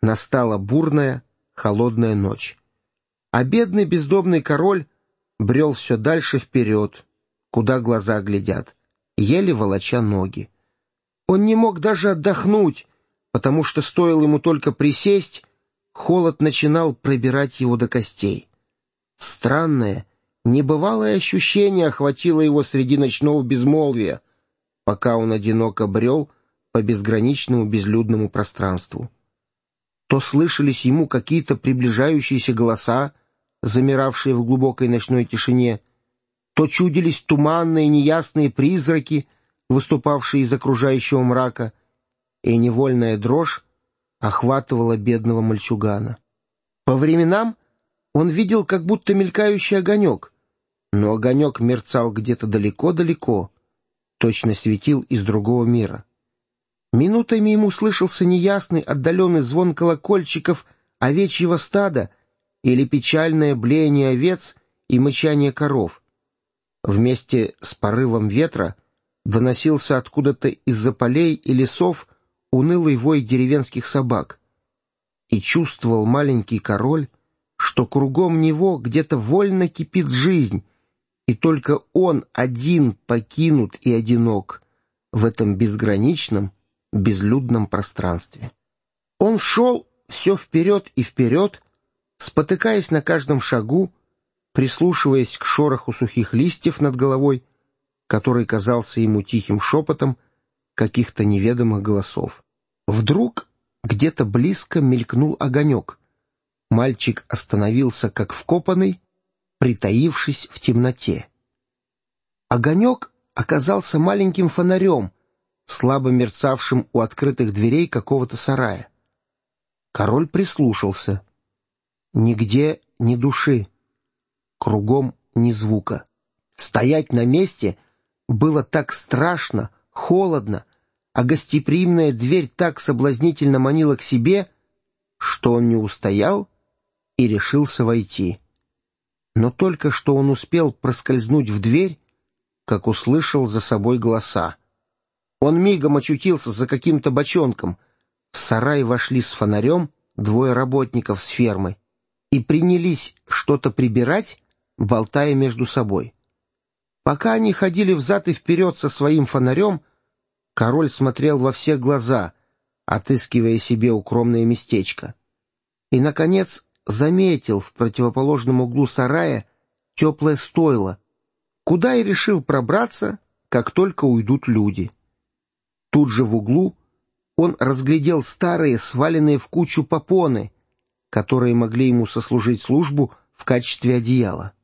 Настала бурная, холодная ночь. А бедный бездомный король брел все дальше вперед, куда глаза глядят, еле волоча ноги. Он не мог даже отдохнуть, потому что стоило ему только присесть, холод начинал пробирать его до костей. Странное, небывалое ощущение охватило его среди ночного безмолвия, пока он одиноко брел по безграничному безлюдному пространству. То слышались ему какие-то приближающиеся голоса, замиравшие в глубокой ночной тишине, то чудились туманные неясные призраки, выступавшие из окружающего мрака, и невольная дрожь охватывала бедного мальчугана. По временам он видел как будто мелькающий огонек, но огонек мерцал где-то далеко-далеко, точно светил из другого мира. Минутами ему слышался неясный отдаленный звон колокольчиков овечьего стада или печальное блеяние овец и мычание коров. Вместе с порывом ветра доносился откуда-то из-за полей и лесов унылый вой деревенских собак. И чувствовал маленький король, что кругом него где-то вольно кипит жизнь, и только он один покинут и одинок в этом безграничном, безлюдном пространстве. Он шел все вперед и вперед, спотыкаясь на каждом шагу, прислушиваясь к шороху сухих листьев над головой, который казался ему тихим шепотом каких-то неведомых голосов. Вдруг где-то близко мелькнул огонек. Мальчик остановился как вкопанный, притаившись в темноте. Огонек оказался маленьким фонарем, слабо мерцавшим у открытых дверей какого-то сарая. Король прислушался. Нигде ни души, кругом ни звука. Стоять на месте было так страшно, холодно, а гостеприимная дверь так соблазнительно манила к себе, что он не устоял и решился войти. Но только что он успел проскользнуть в дверь, как услышал за собой голоса. Он мигом очутился за каким-то бочонком. В сарай вошли с фонарем двое работников с фермы и принялись что-то прибирать, болтая между собой. Пока они ходили взад и вперед со своим фонарем, король смотрел во все глаза, отыскивая себе укромное местечко. И, наконец, заметил в противоположном углу сарая теплое стойло, куда и решил пробраться, как только уйдут люди. Тут же в углу он разглядел старые, сваленные в кучу попоны, которые могли ему сослужить службу в качестве одеяла.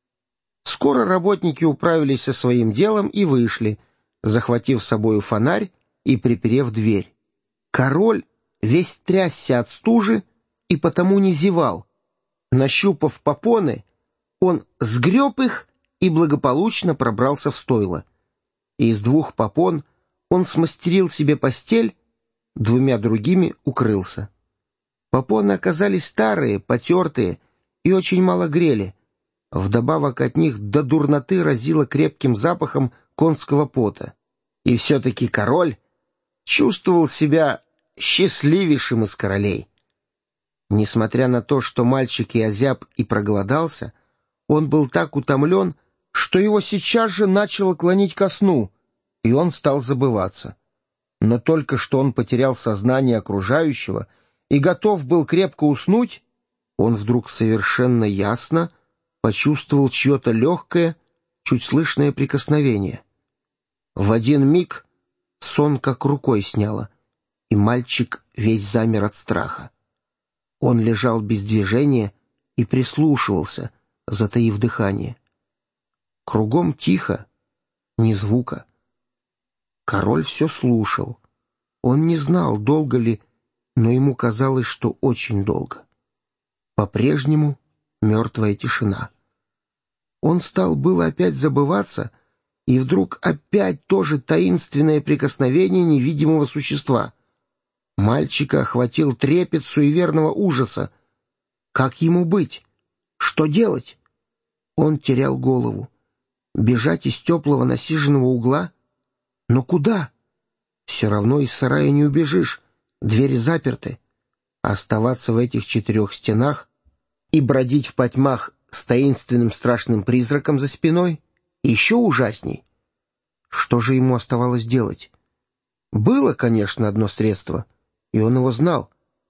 Скоро работники управились со своим делом и вышли, захватив с собою фонарь и приперев дверь. Король весь трясся от стужи и потому не зевал. Нащупав попоны, он сгреб их и благополучно пробрался в стойло. Из двух попон он смастерил себе постель, двумя другими укрылся. Попоны оказались старые, потертые и очень мало грели. Вдобавок от них до дурноты разило крепким запахом конского пота. И все-таки король чувствовал себя счастливейшим из королей. Несмотря на то, что мальчик и озяб и проголодался, он был так утомлен, что его сейчас же начало клонить ко сну, и он стал забываться. Но только что он потерял сознание окружающего и готов был крепко уснуть, он вдруг совершенно ясно почувствовал чье-то легкое, чуть слышное прикосновение. В один миг сон как рукой сняло, и мальчик весь замер от страха. Он лежал без движения и прислушивался, затаив дыхание. Кругом тихо, ни звука. Король все слушал. Он не знал, долго ли, но ему казалось, что очень долго. По-прежнему мертвая тишина. Он стал было опять забываться, и вдруг опять то же таинственное прикосновение невидимого существа. Мальчика охватил трепет суеверного ужаса. Как ему быть? Что делать? Он терял голову. Бежать из теплого насиженного угла? Но куда? Все равно из сарая не убежишь, двери заперты. А оставаться в этих 4 стенах и бродить в потьмах с таинственным страшным призраком за спиной еще ужасней. Что же ему оставалось делать? Было, конечно, одно средство, и он его знал.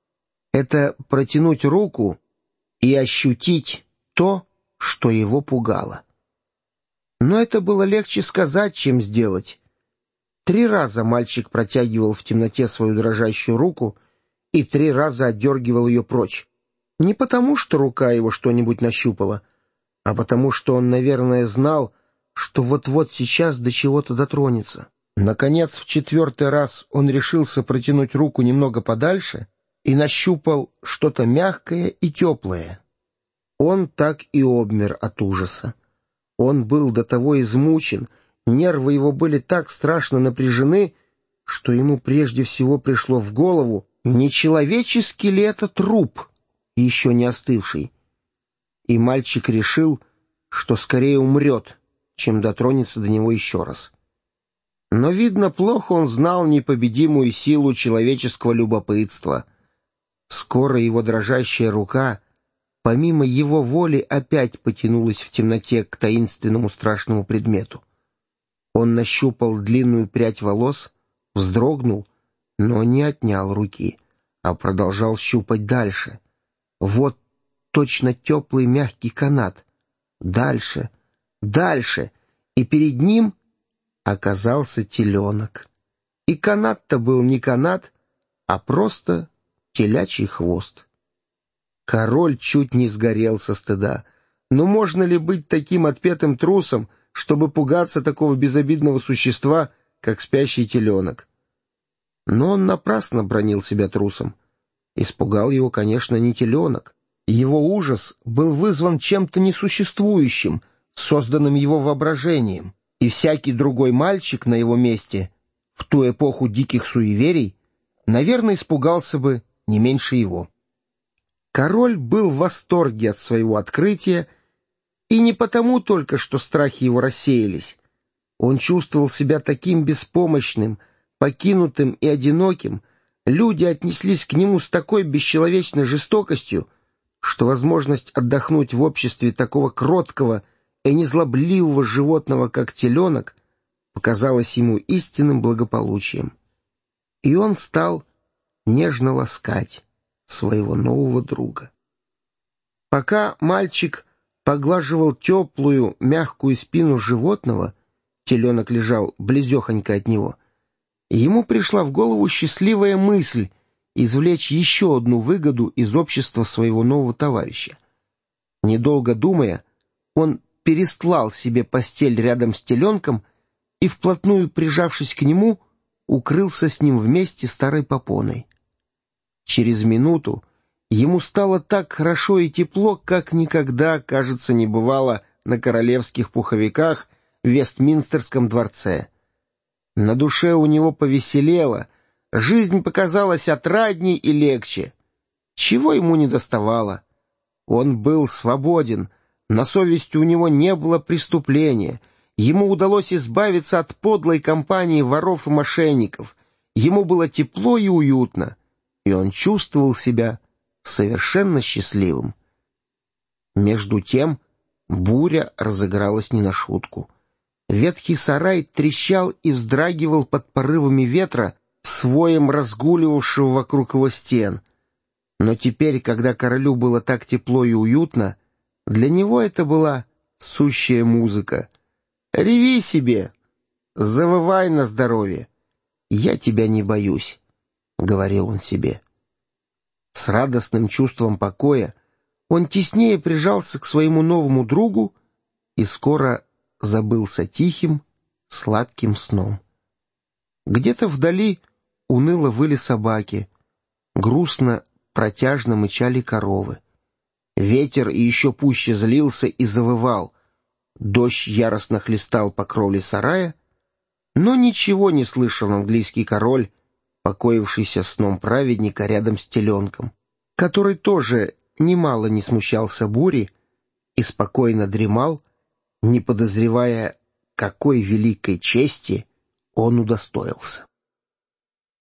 Это протянуть руку и ощутить то, что его пугало. Но это было легче сказать, чем сделать. 3 раза мальчик протягивал в темноте свою дрожащую руку и 3 раза отдергивал ее прочь. Не потому, что рука его что-нибудь нащупала, а потому, что он, наверное, знал, что вот-вот сейчас до чего-то дотронется. Наконец, в 4-й раз он решился протянуть руку немного подальше и нащупал что-то мягкое и теплое. Он так и обмер от ужаса. Он был до того измучен, нервы его были так страшно напряжены, что ему прежде всего пришло в голову, не человеческий ли это труп, еще не остывший. И мальчик решил, что скорее умрет, чем дотронется до него еще раз. Но, видно, плохо он знал непобедимую силу человеческого любопытства. Скоро его дрожащая рука, помимо его воли, опять потянулась в темноте к таинственному страшному предмету. Он нащупал длинную прядь волос, вздрогнул, но не отнял руки, а продолжал щупать дальше. Вот точно теплый мягкий канат. Дальше, дальше, и перед ним оказался теленок. И канат-то был не канат, а просто телячий хвост. Король чуть не сгорел со стыда. Но можно ли быть таким отпетым трусом, чтобы пугаться такого безобидного существа, как спящий теленок? Но он напрасно бранил себя трусом. Испугал его, конечно, не теленок. Его ужас был вызван чем-то несуществующим, созданным его воображением, и всякий другой мальчик на его месте, в ту эпоху диких суеверий, наверное, испугался бы не меньше его. Король был в восторге от своего открытия, и не потому только, что страхи его рассеялись. Он чувствовал себя таким беспомощным, покинутым и одиноким, люди отнеслись к нему с такой бесчеловечной жестокостью, что возможность отдохнуть в обществе такого кроткого и незлобливого животного, как теленок, показалась ему истинным благополучием. И он стал нежно ласкать своего нового друга. Пока мальчик поглаживал теплую, мягкую спину животного, теленок лежал близехонько от него, ему пришла в голову счастливая мысль извлечь еще одну выгоду из общества своего нового товарища. Недолго думая, он перестлал себе постель рядом с теленком и, вплотную прижавшись к нему, укрылся с ним вместе старой попоной. Через минуту ему стало так хорошо и тепло, как никогда, кажется, не бывало на королевских пуховиках в Вестминстерском дворце. На душе у него повеселело, жизнь показалась отрадней и легче. Чего ему не доставало? Он был свободен, на совести у него не было преступления, ему удалось избавиться от подлой компании воров и мошенников, ему было тепло и уютно, и он чувствовал себя совершенно счастливым. Между тем буря разыгралась не на шутку. Ветхий сарай трещал и вздрагивал под порывами ветра, своем разгуливавшего вокруг его стен. Но теперь, когда королю было так тепло и уютно, для него это была сущая музыка. «Реви себе, завывай на здоровье, я тебя не боюсь», — говорил он себе. С радостным чувством покоя он теснее прижался к своему новому другу и скоро забылся тихим, сладким сном. Где-то вдали уныло выли собаки, грустно, протяжно мычали коровы. Ветер еще пуще злился и завывал, дождь яростно хлестал по кровле сарая, но ничего не слышал английский король, покоившийся сном праведника рядом с теленком, который тоже немало не смущался бури и спокойно дремал, не подозревая, какой великой чести он удостоился.